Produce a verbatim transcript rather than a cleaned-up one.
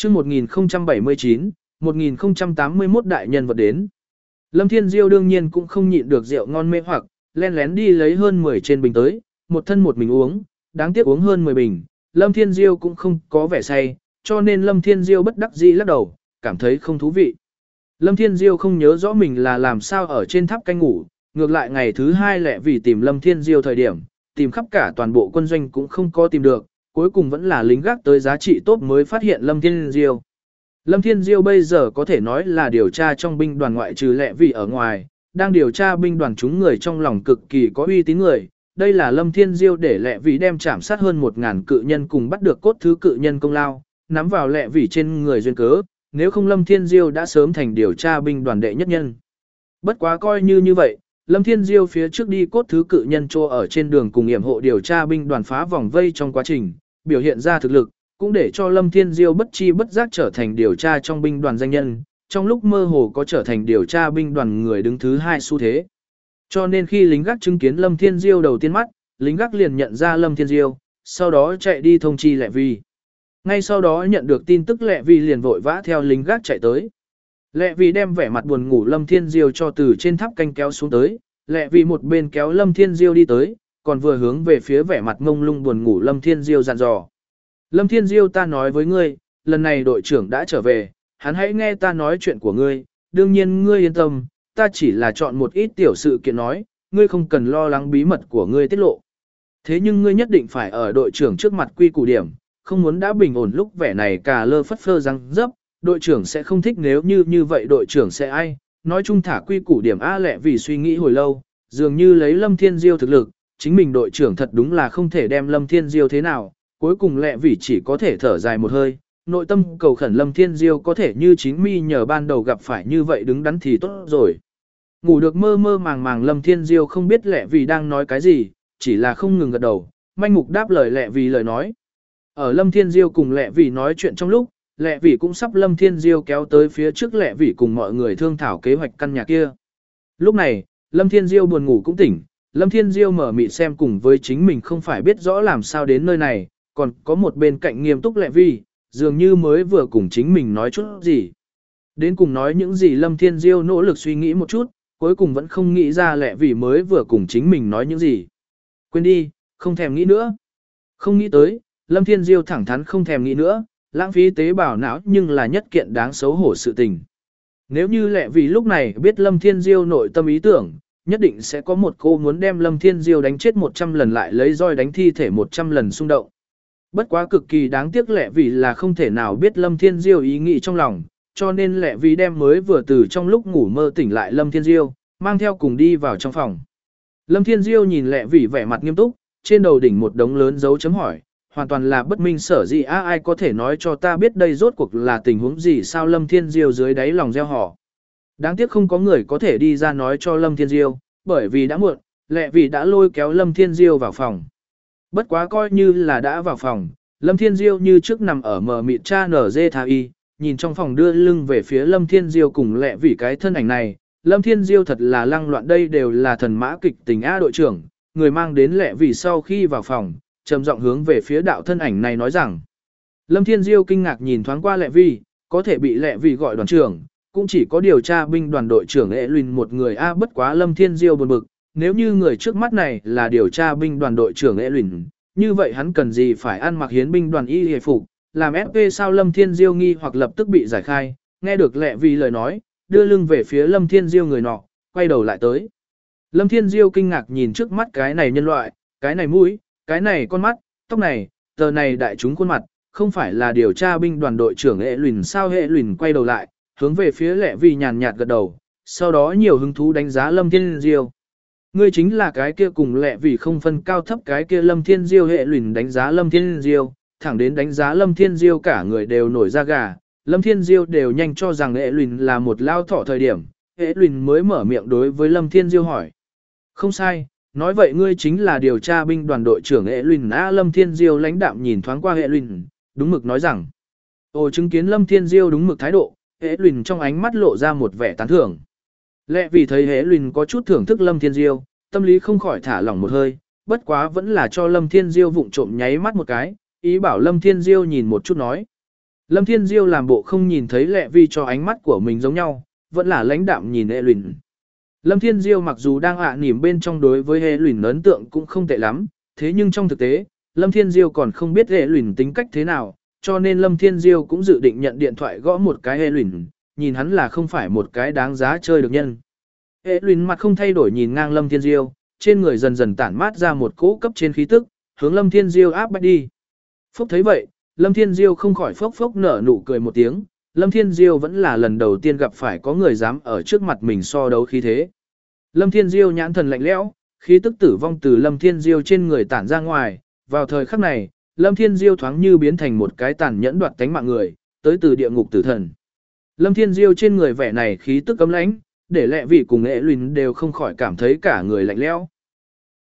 chương một nghìn không trăm bảy mươi chín, một nghìn không trăm tám mươi mốt đại nhân vật đến. Lâm Thiên Diêu đương nhiên cũng không nhịn được rượu ngon mê hoặc, len lén đi lấy hơn mười trên bình tới, một thân một mình uống, đáng tiếc uống hơn mười bình, Lâm Thiên Diêu cũng không có vẻ say, cho nên Lâm Thiên Diêu bất đắc dĩ lắc đầu, cảm thấy không thú vị. Lâm Thiên Diêu không nhớ rõ mình là làm sao ở trên tháp canh ngủ, ngược lại ngày thứ hai lẹ vì tìm Lâm Thiên Diêu thời điểm, tìm khắp cả toàn bộ quân doanh cũng không có tìm được, cuối cùng vẫn là lính gác tới giá trị tốt mới phát hiện Lâm Thiên Diêu. Lâm Thiên Diêu bây giờ có thể nói là điều tra trong binh đoàn ngoại trừ lẹ vì ở ngoài, đang điều tra binh đoàn chúng người trong lòng cực kỳ có uy tín người. Đây là Lâm Thiên Diêu để lẹ vì đem chạm sát hơn một ngàn cự nhân cùng bắt được cốt thứ cự nhân công lao, nắm vào lẹ vì trên người duyên cớ, nếu không Lâm Thiên Diêu đã sớm thành điều tra binh đoàn đệ nhất nhân. Bất quá coi như như vậy, Lâm Thiên Diêu phía trước đi cốt thứ cự nhân trô ở trên đường cùng yểm hộ điều tra binh đoàn phá vòng vây trong quá trình, biểu hiện ra thực lực, cũng để cho Lâm Thiên Diêu bất chi bất giác trở thành điều tra trong binh đoàn danh nhân, trong lúc mơ hồ có trở thành điều tra binh đoàn người đứng thứ hai xu thế. Cho nên khi lính gác chứng kiến Lâm Thiên Diêu đầu tiên mắt, lính gác liền nhận ra Lâm Thiên Diêu, sau đó chạy đi thông chi Lệ Vi. Ngay sau đó nhận được tin tức Lệ Vi liền vội vã theo lính gác chạy tới. Lệ Vi đem vẻ mặt buồn ngủ Lâm Thiên Diêu cho từ trên tháp canh kéo xuống tới, Lệ Vi một bên kéo Lâm Thiên Diêu đi tới, còn vừa hướng về phía vẻ mặt ngông lung buồn ngủ Lâm Thiên Diêu dặn dò. Lâm Thiên Diêu, ta nói với ngươi, lần này đội trưởng đã trở về, hắn hãy nghe ta nói chuyện của ngươi, đương nhiên ngươi yên tâm, ta chỉ là chọn một ít tiểu sự kiện nói, ngươi không cần lo lắng bí mật của ngươi tiết lộ. Thế nhưng ngươi nhất định phải ở đội trưởng trước mặt quy củ điểm, không muốn đã bình ổn lúc vẻ này cà lơ phất phơ răng dấp, đội trưởng sẽ không thích, nếu như như vậy đội trưởng sẽ ai, nói chung thả quy củ điểm A Lệ vì suy nghĩ hồi lâu, dường như lấy Lâm Thiên Diêu thực lực, chính mình đội trưởng thật đúng là không thể đem Lâm Thiên Diêu thế nào, cuối cùng Lệ vì chỉ có thể thở dài một hơi, nội tâm cầu khẩn Lâm Thiên Diêu có thể như chính mi nhờ ban đầu gặp phải như vậy đứng đắn thì tốt rồi. Ngủ được mơ mơ màng màng Lâm Thiên Diêu không biết Lệ vì đang nói cái gì, chỉ là không ngừng gật đầu, manh mục đáp lời Lệ vì lời nói. Ở Lâm Thiên Diêu cùng Lệ vì nói chuyện trong lúc, Lệ vì cũng sắp Lâm Thiên Diêu kéo tới phía trước Lệ vì cùng mọi người thương thảo kế hoạch căn nhà kia. Lúc này, Lâm Thiên Diêu buồn ngủ cũng tỉnh, Lâm Thiên Diêu mở mịt xem cùng với chính mình không phải biết rõ làm sao đến nơi này, còn có một bên cạnh nghiêm túc Lệ vi, dường như mới vừa cùng chính mình nói chút gì. Đến cùng nói những gì Lâm Thiên Diêu nỗ lực suy nghĩ một chút, cuối cùng vẫn không nghĩ ra Lệ vi mới vừa cùng chính mình nói những gì. Quên đi, không thèm nghĩ nữa. Không nghĩ tới, Lâm Thiên Diêu thẳng thắn không thèm nghĩ nữa, lãng phí tế bào não nhưng là nhất kiện đáng xấu hổ sự tình. Nếu như Lệ vi lúc này biết Lâm Thiên Diêu nội tâm ý tưởng, nhất định sẽ có một cô muốn đem Lâm Thiên Diêu đánh chết một trăm lần lại lấy roi đánh thi thể một trăm lần xung động. Bất quá cực kỳ đáng tiếc Lệ vì là không thể nào biết Lâm Thiên Diêu ý nghĩ trong lòng, cho nên Lệ vì đem mới vừa từ trong lúc ngủ mơ tỉnh lại Lâm Thiên Diêu, mang theo cùng đi vào trong phòng. Lâm Thiên Diêu nhìn Lệ vì vẻ mặt nghiêm túc, trên đầu đỉnh một đống lớn dấu chấm hỏi, hoàn toàn là bất minh sở gì á, ai có thể nói cho ta biết đây rốt cuộc là tình huống gì sao? Lâm Thiên Diêu dưới đáy lòng gieo họ. Đáng tiếc không có người có thể đi ra nói cho Lâm Thiên Diêu, bởi vì đã muộn, Lệ vì đã lôi kéo Lâm Thiên Diêu vào phòng. Bất quá coi như là đã vào phòng, Lâm Thiên Diêu như trước nằm ở mờ mịt cha nở dê tha y, nhìn trong phòng đưa lưng về phía Lâm Thiên Diêu cùng Lệ vì cái thân ảnh này, Lâm Thiên Diêu thật là lăng loạn, đây đều là thần mã kịch tình A đội trưởng, người mang đến Lệ vì sau khi vào phòng, trầm giọng hướng về phía đạo thân ảnh này nói rằng. Lâm Thiên Diêu kinh ngạc nhìn thoáng qua Lệ vi, có thể bị Lệ vi gọi đoàn trưởng, cũng chỉ có điều tra binh đoàn đội trưởng Ế Luyên một người A, bất quá Lâm Thiên Diêu buồn bực. Nếu như người trước mắt này là điều tra binh đoàn đội trưởng Ế Luyện, như vậy hắn cần gì phải ăn mặc hiến binh đoàn y hề phục, làm ép pê sao? Lâm Thiên Diêu nghi hoặc lập tức bị giải khai, nghe được Lệ vi lời nói, đưa lưng về phía Lâm Thiên Diêu người nọ, quay đầu lại tới. Lâm Thiên Diêu kinh ngạc nhìn trước mắt cái này nhân loại, cái này mũi, cái này con mắt, tóc này, tờ này đại chúng khuôn mặt, không phải là điều tra binh đoàn đội trưởng Ế Luyện sao? Ế Luyện quay đầu lại, hướng về phía Lệ vi nhàn nhạt gật đầu, sau đó nhiều hứng thú đánh giá Lâm Thiên Diêu. Ngươi chính là cái kia cùng Lệ vì không phân cao thấp cái kia Lâm Thiên Diêu. Hệ luyện đánh giá Lâm Thiên Diêu, thẳng đến đánh giá Lâm Thiên Diêu cả người đều nổi da gà, Lâm Thiên Diêu đều nhanh cho rằng Hệ luyện là một lao thọ thời điểm, Hệ luyện mới mở miệng đối với Lâm Thiên Diêu hỏi. Không sai, nói vậy ngươi chính là điều tra binh đoàn đội trưởng Hệ luyện A. Lâm Thiên Diêu lãnh đạm nhìn thoáng qua Hệ luyện, đúng mực nói rằng. Ồ, chứng kiến Lâm Thiên Diêu đúng mực thái độ, Hệ luyện trong ánh mắt lộ ra một vẻ tán thưởng. Lệ vì thấy Hễ Luyện có chút thưởng thức Lâm Thiên Diêu, tâm lý không khỏi thả lỏng một hơi, bất quá vẫn là cho Lâm Thiên Diêu vụng trộm nháy mắt một cái, ý bảo Lâm Thiên Diêu nhìn một chút nói. Lâm Thiên Diêu làm bộ không nhìn thấy Lệ Vi cho ánh mắt của mình giống nhau, vẫn là lãnh đạm nhìn hệ luyện. Lâm Thiên Diêu mặc dù đang ạ à nỉm bên trong đối với hệ luyện ấn tượng cũng không tệ lắm, thế nhưng trong thực tế, Lâm Thiên Diêu còn không biết hệ luyện tính cách thế nào, cho nên Lâm Thiên Diêu cũng dự định nhận điện thoại gõ một cái hệ luyện, nhìn hắn là không phải một cái đáng giá chơi được nhân. Hệ luyện mặt không thay đổi nhìn ngang Lâm Thiên Diêu, trên người dần dần tản mát ra một cỗ cấp trên khí tức, hướng Lâm Thiên Diêu áp bách đi. Phốc thấy vậy, Lâm Thiên Diêu không khỏi phốc phốc nở nụ cười một tiếng, Lâm Thiên Diêu vẫn là lần đầu tiên gặp phải có người dám ở trước mặt mình so đấu khí thế. Lâm Thiên Diêu nhãn thần lạnh lẽo, khí tức tử vong từ Lâm Thiên Diêu trên người tản ra ngoài, vào thời khắc này, Lâm Thiên Diêu thoáng như biến thành một cái tàn nhẫn đoạt tánh mạng người, tới từ địa ngục tử thần. Lâm Thiên Diêu trên người vẻ này khí tức cấm lãnh, để Lệ Vị cùng Nghệ Luyện đều không khỏi cảm thấy cả người lạnh lẽo.